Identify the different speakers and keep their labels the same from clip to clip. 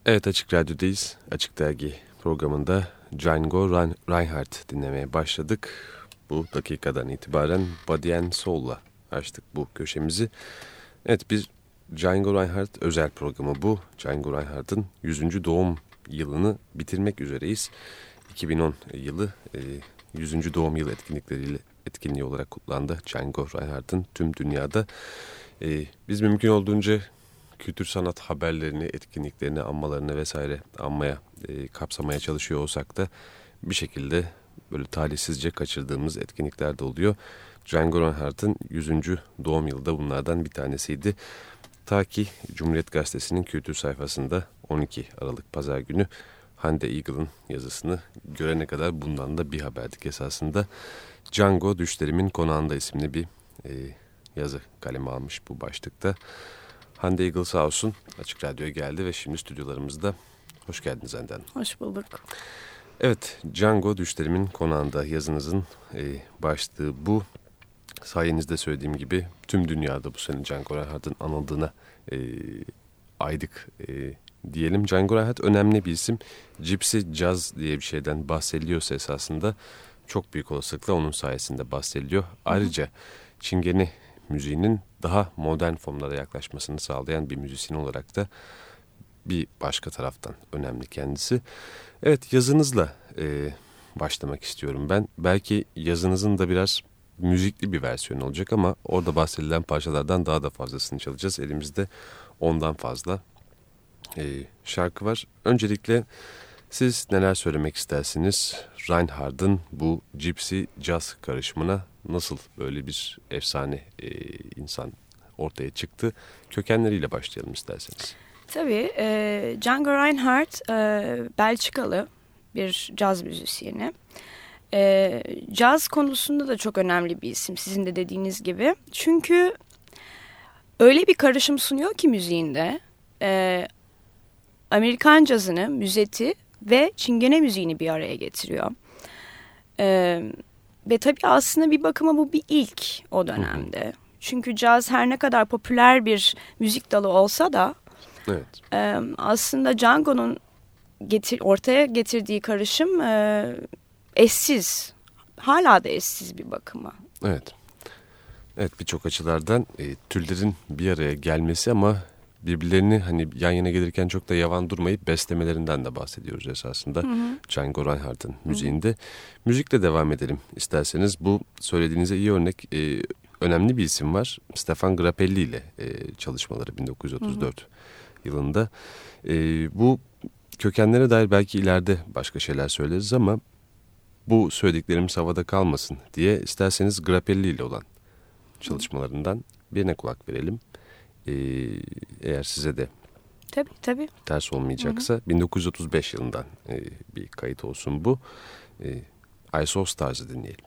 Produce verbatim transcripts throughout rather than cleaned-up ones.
Speaker 1: Evet, Açık Radyo'dayız. Açık Dergi programında Django Reinhardt dinlemeye başladık. Bu dakikadan itibaren Body and Soul'la açtık bu köşemizi. Evet, bir Django Reinhardt özel programı bu. Django Reinhardt'ın yüzüncü doğum yılını bitirmek üzereyiz. iki bin on yılı yüzüncü doğum yılı etkinlikleriyle etkinliği olarak kutlandı Django Reinhardt'ın tüm dünyada. Biz mümkün olduğunca kültür sanat haberlerini, etkinliklerini, anmalarını vesaire anmaya, e, kapsamaya çalışıyor olsak da bir şekilde böyle talihsizce kaçırdığımız etkinlikler de oluyor. Django Reinhardt'ın yüzüncü doğum yılı da bunlardan bir tanesiydi. Ta ki Cumhuriyet Gazetesi'nin kültür sayfasında on iki Aralık Pazar günü Hande Eagle'ın yazısını görene kadar bundan da bir haberdik esasında. Django Düşlerimin Konağında isimli bir e, yazı kaleme almış bu başlıkta. Hande Eagle sağ olsun Açık Radyo'ya geldi ve şimdi stüdyolarımızda. Hoş geldiniz Hande Hanım.
Speaker 2: Hoş bulduk.
Speaker 1: Evet, Django Düşlerimin Konağında yazınızın e, başlığı bu. Sayenizde söylediğim gibi tüm dünyada bu sene Django Reinhardt'ın anıldığına e, aydık e, diyelim. Django Reinhardt önemli bir isim. Gypsy Jazz diye bir şeyden bahsediliyorsa esasında çok büyük olasılıkla onun sayesinde bahsediliyor. Ayrıca Çingene müziğinin daha modern formlara yaklaşmasını sağlayan bir müzisyen olarak da bir başka taraftan önemli kendisi. Evet, yazınızla e, başlamak istiyorum ben. Belki yazınızın da biraz müzikli bir versiyonu olacak ama orada bahsedilen parçalardan daha da fazlasını çalacağız. Elimizde ondan fazla e, şarkı var. Öncelikle siz neler söylemek istersiniz? Reinhardt'ın bu Gypsy Jazz karışımına nasıl böyle bir efsane e, insan ortaya çıktı? Kökenleriyle başlayalım isterseniz.
Speaker 2: Tabii, e, Django Reinhardt e, Belçikalı bir caz müzisyeni. E, caz konusunda da çok önemli bir isim, sizin de dediğiniz gibi. Çünkü öyle bir karışım sunuyor ki müziğinde, e, Amerikan cazını, müzeti ve Çingene müziğini bir araya getiriyor. Ee, ve tabii aslında bir bakıma bu bir ilk o dönemde. Çünkü caz her ne kadar popüler bir müzik dalı olsa da
Speaker 1: evet.
Speaker 2: e, aslında Django'nun getir, ortaya getirdiği karışım e, eşsiz. Hala da eşsiz bir bakıma.
Speaker 1: Evet. Evet, birçok açılardan e, türlerin bir araya gelmesi ama birbirlerini hani yan yana gelirken çok da yavan durmayıp beslemelerinden de bahsediyoruz esasında. Hı hı. Django Reinhardt'ın müziğinde. Hı hı. Müzikle devam edelim isterseniz. Bu söylediğinize iyi örnek, e, önemli bir isim var. Stefan Grappelli ile e, çalışmaları bin dokuz yüz otuz dört hı hı. yılında. E, bu kökenlere dair belki ileride başka şeyler söyleriz ama bu söylediklerimiz havada kalmasın diye isterseniz Grappelli ile olan çalışmalarından birine kulak verelim. Ee, eğer size de
Speaker 2: tabii, tabii.
Speaker 1: ters olmayacaksa, hı hı. bin dokuz yüz otuz beş yılından e, bir kayıt olsun bu. E, I Saw Stars'ı dinleyelim.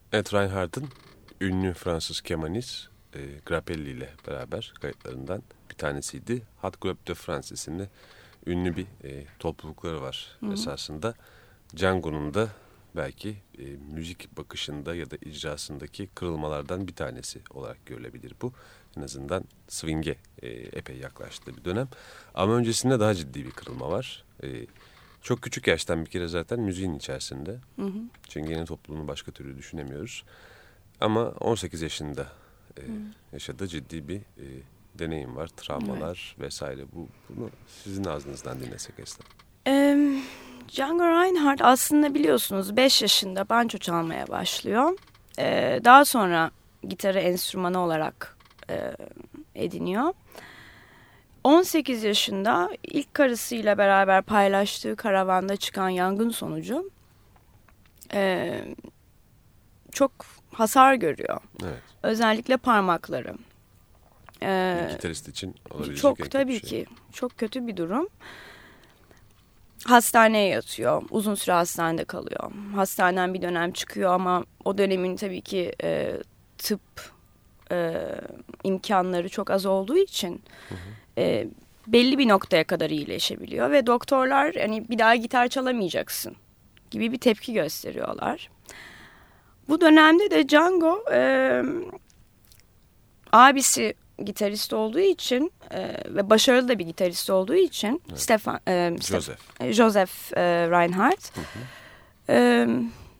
Speaker 1: Evet, Reinhardt'ın ünlü Fransız kemanist e, Grappelli ile beraber kayıtlarından bir tanesiydi. Hot Club de France isimli ünlü bir e, toplulukları var. Hı-hı. Esasında Django'nun da belki e, müzik bakışında ya da icrasındaki kırılmalardan bir tanesi olarak görülebilir bu. En azından swing'e e, epey yaklaştığı bir dönem. Ama öncesinde daha ciddi bir kırılma var. E, çok küçük yaştan bir kere zaten müziğin içerisinde. Hı hı. Çingene topluluğunu başka türlü düşünemiyoruz. Ama on sekiz yaşında e, yaşadığı ciddi bir e, deneyim var. Travmalar evet. vesaire. Bu, bunu sizin ağzınızdan dinlesek Esra.
Speaker 2: Um... Django Reinhardt aslında biliyorsunuz beş yaşında banjo çalmaya başlıyor. Ee, daha sonra gitarı enstrümanı olarak e, ediniyor. on sekiz yaşında ilk karısıyla beraber paylaştığı karavanda çıkan yangın sonucu e, çok hasar görüyor. Evet. Özellikle parmakları.
Speaker 1: Ee, bir gitarist için olabilecek
Speaker 2: çok,
Speaker 1: en kötü
Speaker 2: tabii
Speaker 1: şey.
Speaker 2: ki çok kötü bir durum. Hastaneye yatıyor. Uzun süre hastanede kalıyor. Hastaneden bir dönem çıkıyor ama o dönemin tabii ki e, tıp e, imkanları çok az olduğu için hı hı. E, belli bir noktaya kadar iyileşebiliyor ve doktorlar hani bir daha gitar çalamayacaksın gibi bir tepki gösteriyorlar. Bu dönemde de Django e, abisi gitarist olduğu için e, ve başarılı da bir gitarist olduğu için evet. Stefan e,
Speaker 1: Joseph
Speaker 2: Stef, Joseph e, Reinhardt hı hı. E,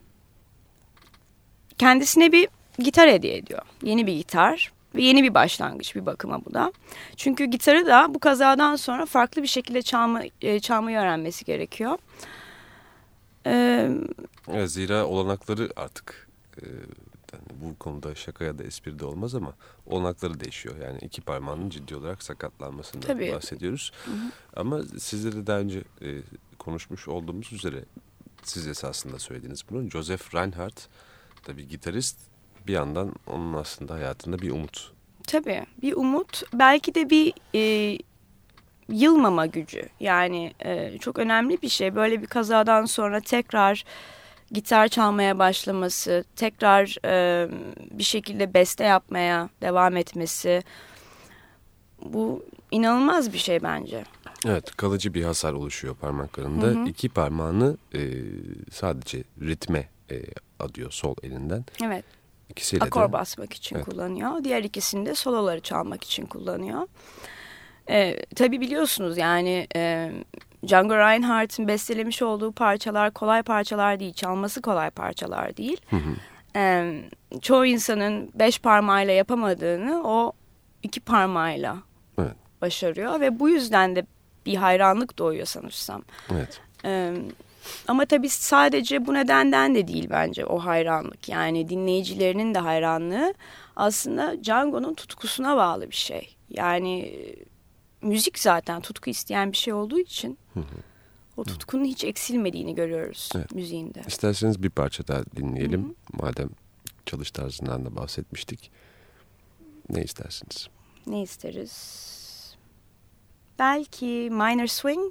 Speaker 2: kendisine bir gitar hediye ediyor. Yeni bir gitar ve yeni bir başlangıç bir bakıma bu da. Çünkü gitarı da bu kazadan sonra farklı bir şekilde çalma, e, çalmayı öğrenmesi gerekiyor.
Speaker 1: E, evet, zira olanakları artık e, yani bu konuda şaka ya da espri de olmaz ama olanakları değişiyor. Yani iki parmağının ciddi olarak sakatlanmasından Tabii. bahsediyoruz. Hı hı. Ama sizle de daha önce e, konuşmuş olduğumuz üzere siz esasında söylediniz bunu. Joseph Reinhardt da bir gitarist, bir yandan onun aslında hayatında bir umut.
Speaker 2: Tabii bir umut, belki de bir e, yılmama gücü. Yani e, çok önemli bir şey. Böyle bir kazadan sonra tekrar gitar çalmaya başlaması, tekrar e, bir şekilde beste yapmaya devam etmesi, bu inanılmaz bir şey bence.
Speaker 1: Evet, kalıcı bir hasar oluşuyor parmaklarında. Hı hı. İki parmağını e, sadece ritme e, adıyor sol elinden.
Speaker 2: Evet.
Speaker 1: İkisiyle
Speaker 2: akor
Speaker 1: de,
Speaker 2: basmak için
Speaker 1: evet.
Speaker 2: kullanıyor. Diğer ikisini de soloları çalmak için kullanıyor. E, tabii biliyorsunuz yani e, Django Reinhardt'ın bestelemiş olduğu parçalar kolay parçalar değil. Çalması kolay parçalar değil. Hı hı. E, çoğu insanın beş parmağıyla yapamadığını o iki parmağıyla evet. başarıyor. Ve bu yüzden de bir hayranlık doğuyor sanırsam.
Speaker 1: Evet.
Speaker 2: E, ama tabii sadece bu nedenden de değil bence o hayranlık. Yani dinleyicilerinin de hayranlığı aslında Django'nun tutkusuna bağlı bir şey. Yani müzik zaten tutku isteyen bir şey olduğu için hı hı. o tutkunun hiç eksilmediğini görüyoruz evet. müziğinde.
Speaker 1: İsterseniz bir parça daha dinleyelim. Hı hı. Madem çalış tarzından da bahsetmiştik. Ne istersiniz?
Speaker 2: Ne isteriz? Belki Minor Swing.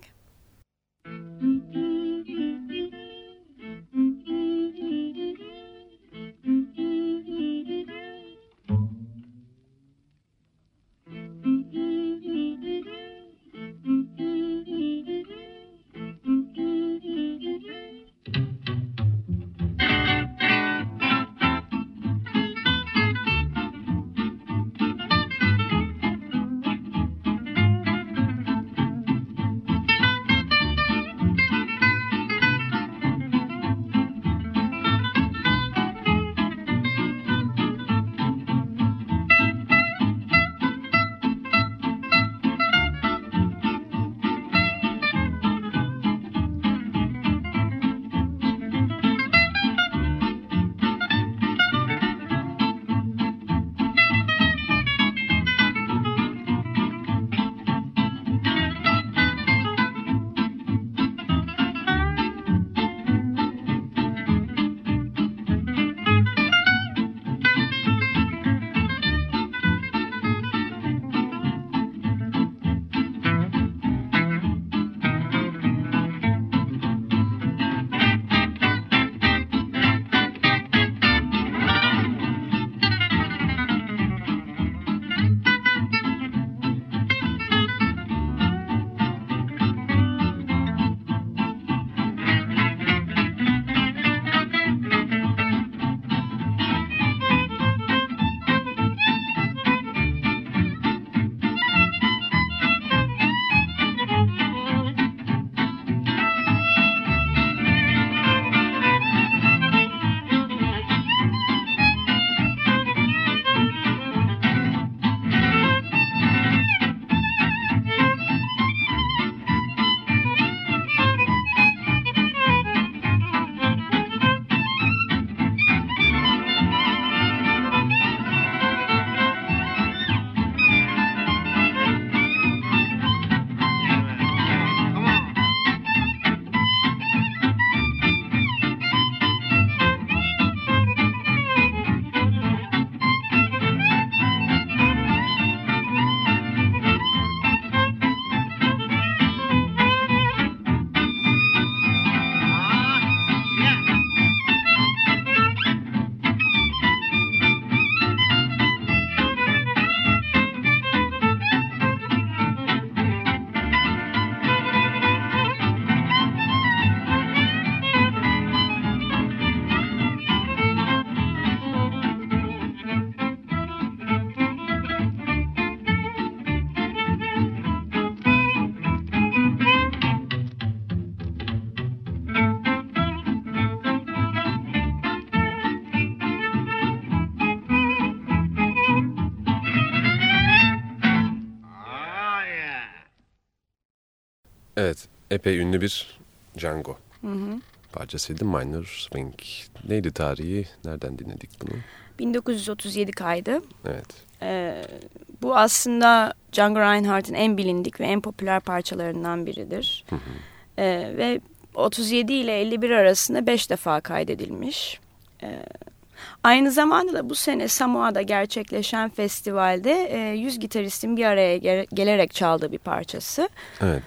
Speaker 1: Evet, epey ünlü bir Django
Speaker 2: Hı hı.
Speaker 1: parçasıydı, Minor Swing. Neydi tarihi, nereden dinledik bunu?
Speaker 2: bin dokuz yüz otuz yedi kaydı.
Speaker 1: Evet.
Speaker 2: Ee, bu aslında Django Reinhardt'ın en bilindik ve en popüler parçalarından biridir.
Speaker 1: Hı hı.
Speaker 2: Ee, ve otuz yedi ile elli bir arasında beş defa kaydedilmiş. Ee, aynı zamanda da bu sene Samoa'da gerçekleşen festivalde e, yüz gitaristin bir araya gel- gelerek çaldığı bir parçası.
Speaker 1: Evet.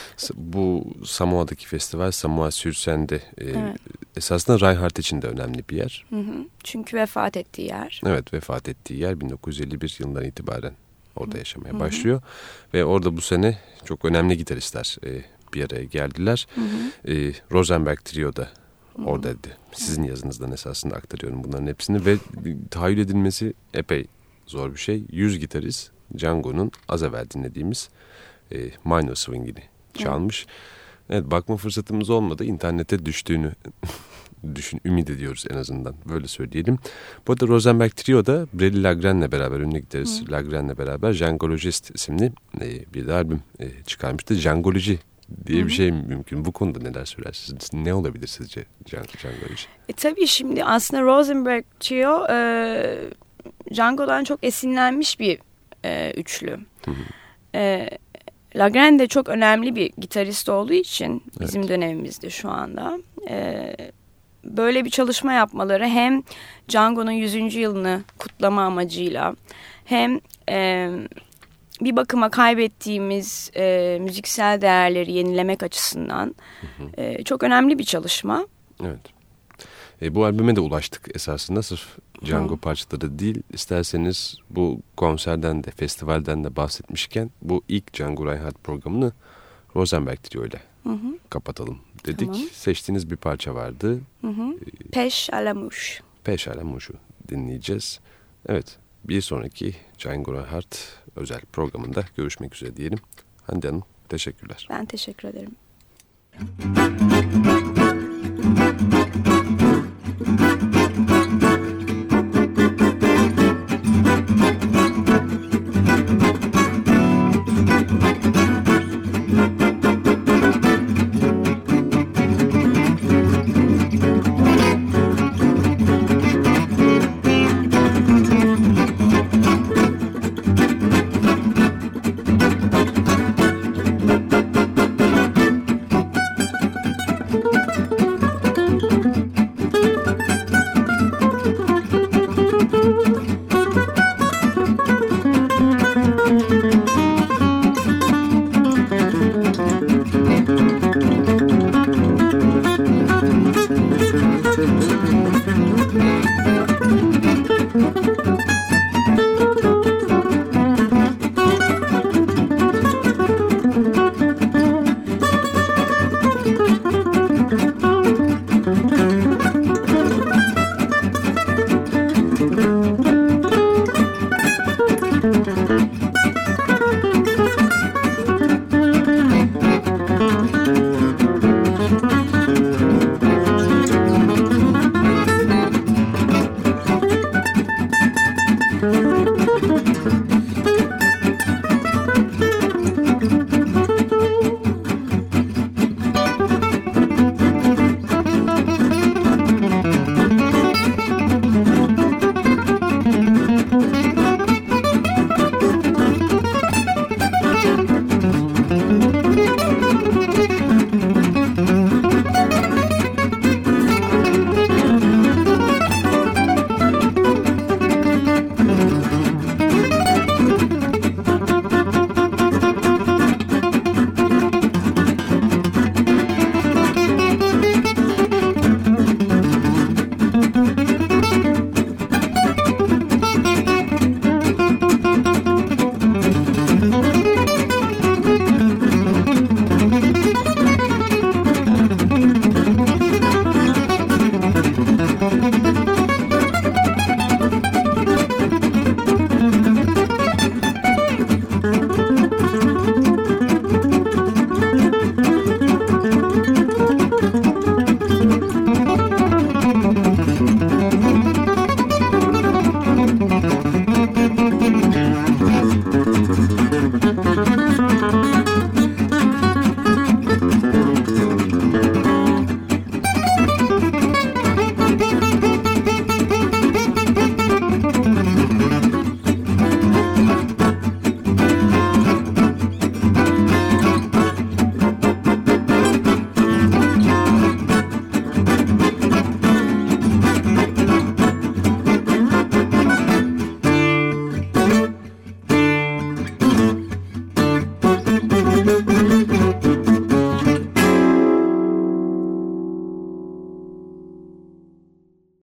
Speaker 1: Bu Samoa'daki festival, Samoa sur Seine'de e,
Speaker 2: Evet.
Speaker 1: esasında Reinhardt için de önemli bir yer.
Speaker 2: Hı hı. Çünkü vefat ettiği yer.
Speaker 1: Evet, vefat ettiği yer bin dokuz yüz elli bir yılından itibaren orada yaşamaya
Speaker 2: Hı hı.
Speaker 1: başlıyor. Ve orada bu sene çok önemli gitaristler e, bir araya geldiler.
Speaker 2: Hı hı.
Speaker 1: E, Rosenberg Trio da oradaydı. Sizin yazınızdan esasında aktarıyorum bunların hepsini ve tahayyül edilmesi epey zor bir şey. yüz gitarist Django'nun az evvel dinlediğimiz e, Minor Swing'ini çalmış. Evet, bakma fırsatımız olmadı. İnternete düştüğünü düşün, ümit ediyoruz en azından. Böyle söyleyelim. Bu arada Rosenberg Trio'da Brely Lagren'le beraber, ünlü gitarist Lagren'le beraber Djangologist isimli e, bir de albüm e, çıkarmıştı. Djangoloji diye bir şey mümkün. Bu konuda neler söylersiniz? Ne olabilir sizce Djangoloji?
Speaker 2: E, tabii şimdi aslında Rosenberg Trio e, Django'dan çok esinlenmiş bir e, üçlü.
Speaker 1: Hı hı.
Speaker 2: E, Lagren de çok önemli bir gitarist olduğu için bizim
Speaker 1: Evet.
Speaker 2: dönemimizde şu anda e, böyle bir çalışma yapmaları hem Django'nun yüzüncü yılını kutlama amacıyla hem e, bir bakıma kaybettiğimiz e, müziksel değerleri yenilemek açısından
Speaker 1: Hı hı.
Speaker 2: e, çok önemli bir çalışma.
Speaker 1: Evet. E, bu albüme de ulaştık esasında, sırf Django
Speaker 2: Hı.
Speaker 1: parçaları değil. İsterseniz bu konserden de, festivalden de bahsetmişken bu ilk Django Reinhardt programını Rosenberg Trio ile
Speaker 2: Hı hı.
Speaker 1: kapatalım dedik.
Speaker 2: Tamam.
Speaker 1: Seçtiğiniz bir parça vardı.
Speaker 2: Hı hı. Peş à la mouche.
Speaker 1: Peş à la mouche'u dinleyeceğiz. Evet, bir sonraki Django Reinhardt özel programında görüşmek üzere diyelim. Hande Hanım, teşekkürler.
Speaker 2: Ben teşekkür ederim.
Speaker 3: Thank you.